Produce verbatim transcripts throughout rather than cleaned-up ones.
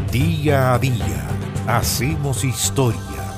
Día a día hacemos historia.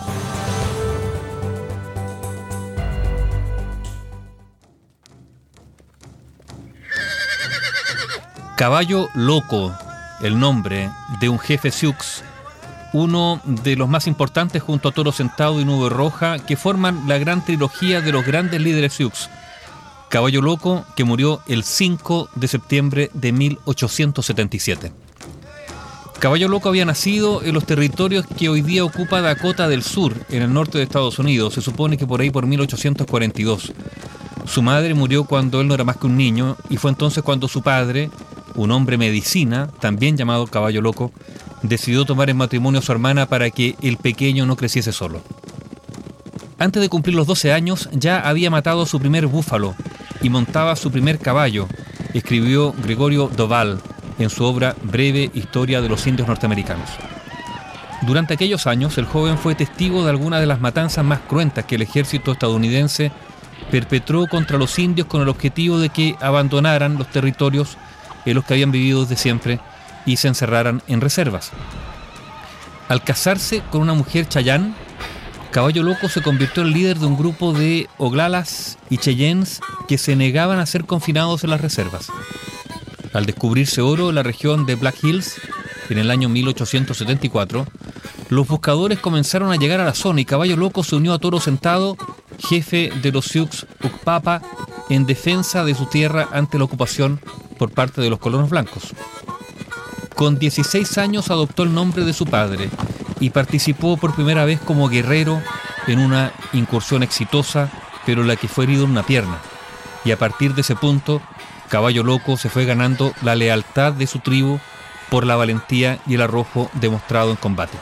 Caballo Loco, el nombre de un jefe Sioux, uno de los más importantes junto a Toro Sentado y Nube Roja, que forman la gran trilogía de los grandes líderes Sioux. Caballo Loco, que murió el cinco de septiembre de mil ochocientos setenta y siete. Caballo Loco había nacido en los territorios que hoy día ocupa Dakota del Sur, en el norte de Estados Unidos, se supone que por ahí por mil ochocientos cuarenta y dos. Su madre murió cuando él no era más que un niño, y fue entonces cuando su padre, un hombre medicina, también llamado Caballo Loco, decidió tomar en matrimonio a su hermana para que el pequeño no creciese solo. Antes de cumplir los doce años, ya había matado a su primer búfalo y montaba su primer caballo, escribió Gregorio Doval en su obra Breve Historia de los Indios Norteamericanos. Durante aquellos años, el joven fue testigo de algunas de las matanzas más cruentas que el ejército estadounidense perpetró contra los indios con el objetivo de que abandonaran los territorios en los que habían vivido desde siempre y se encerraran en reservas. Al casarse con una mujer Chayán, Caballo Loco se convirtió en líder de un grupo de Oglalas y Cheyennes que se negaban a ser confinados en las reservas. Al descubrirse oro en la región de Black Hills, en el año mil ochocientos setenta y cuatro, los buscadores comenzaron a llegar a la zona y Caballo Loco se unió a Toro Sentado, jefe de los Sioux Ukpapa, en defensa de su tierra ante la ocupación por parte de los colonos blancos. Con dieciséis años adoptó el nombre de su padre y participó por primera vez como guerrero en una incursión exitosa, pero en la que fue herido en una pierna. Y a partir de ese punto, Caballo Loco se fue ganando la lealtad de su tribu por la valentía y el arrojo demostrado en combate.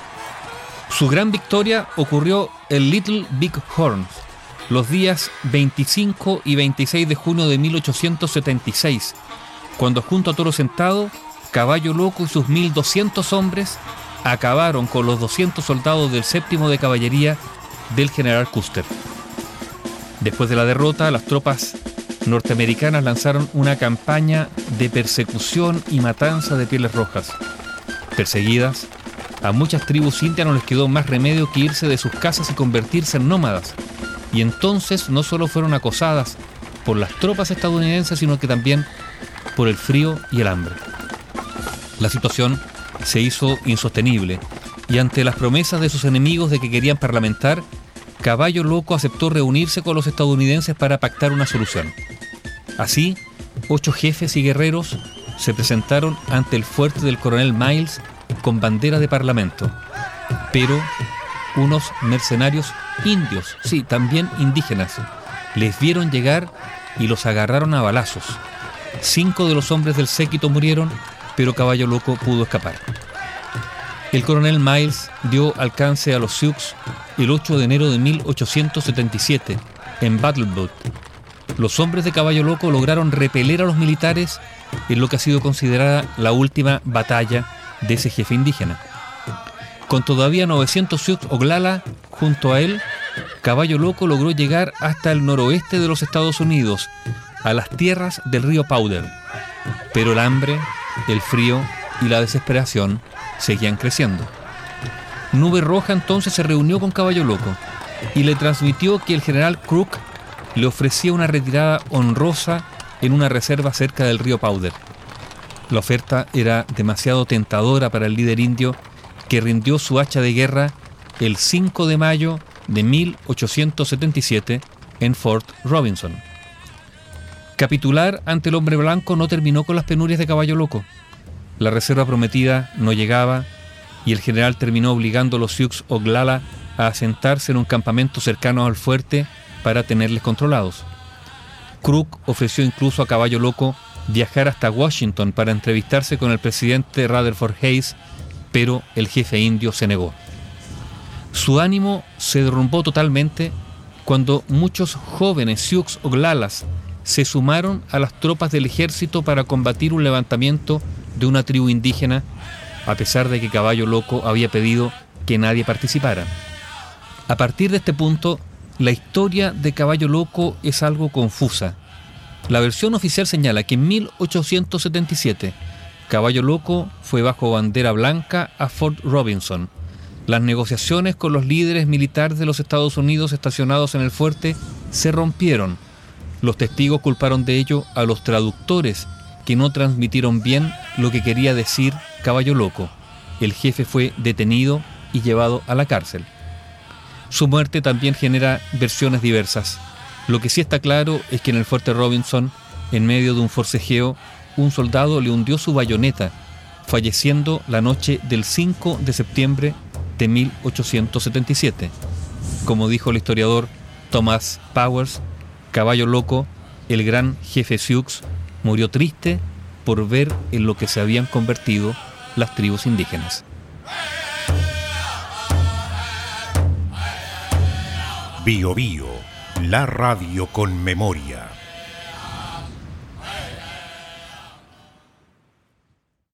Su gran victoria ocurrió en Little Big Horn, los días veinticinco y veintiséis de junio de mil ochocientos setenta y seis, cuando junto a Toro Sentado, Caballo Loco y sus mil doscientos hombres acabaron con los doscientos soldados del séptimo de caballería del general Custer. Después de la derrota, las tropas norteamericanas lanzaron una campaña de persecución y matanza de pieles rojas. Perseguidas, a muchas tribus indias no les quedó más remedio que irse de sus casas y convertirse en nómadas. Y entonces no solo fueron acosadas por las tropas estadounidenses, sino que también por el frío y el hambre. La situación se hizo insostenible, y ante las promesas de sus enemigos de que querían parlamentar, Caballo Loco aceptó reunirse con los estadounidenses para pactar una solución. Así, ocho jefes y guerreros se presentaron ante el fuerte del coronel Miles con bandera de parlamento, pero unos mercenarios indios, sí, también indígenas, les vieron llegar y los agarraron a balazos. Cinco de los hombres del séquito murieron, pero Caballo Loco pudo escapar. El coronel Miles dio alcance a los Sioux el ocho de enero de mil ochocientos setenta y siete, en Battle Butte. Los hombres de Caballo Loco lograron repeler a los militares en lo que ha sido considerada la última batalla de ese jefe indígena. Con todavía novecientos Sioux Oglala junto a él, Caballo Loco logró llegar hasta el noroeste de los Estados Unidos, a las tierras del río Powder. Pero el hambre, el frío y la desesperación seguían creciendo. Nube Roja entonces se reunió con Caballo Loco y le transmitió que el general Crook le ofrecía una retirada honrosa en una reserva cerca del río Powder. La oferta era demasiado tentadora para el líder indio, que rindió su hacha de guerra el cinco de mayo de mil ochocientos setenta y siete en Fort Robinson. Capitular ante el hombre blanco no terminó con las penurias de Caballo Loco. La reserva prometida no llegaba y el general terminó obligando a los Sioux Oglala a asentarse en un campamento cercano al fuerte para tenerles controlados. Crook ofreció incluso a Caballo Loco viajar hasta Washington para entrevistarse con el presidente Rutherford Hayes, pero el jefe indio se negó. Su ánimo se derrumbó totalmente cuando muchos jóvenes Sioux Oglalas se sumaron a las tropas del ejército para combatir un levantamiento de una tribu indígena, a pesar de que Caballo Loco había pedido que nadie participara. A partir de este punto, la historia de Caballo Loco es algo confusa. La versión oficial señala que en mil ochocientos setenta y siete Caballo Loco fue bajo bandera blanca a Fort Robinson. Las negociaciones con los líderes militares de los Estados Unidos estacionados en el fuerte se rompieron. Los testigos culparon de ello a los traductores, que no transmitieron bien lo que quería decir Caballo Loco. El jefe fue detenido y llevado a la cárcel. Su muerte también genera versiones diversas. Lo que sí está claro es que en el fuerte Robinson, en medio de un forcejeo, un soldado le hundió su bayoneta, falleciendo la noche del cinco de septiembre de mil ochocientos setenta y siete. Como dijo el historiador Thomas Powers, Caballo Loco, el gran jefe Sioux, murió triste por ver en lo que se habían convertido las tribus indígenas. Bio Bio, la radio con memoria.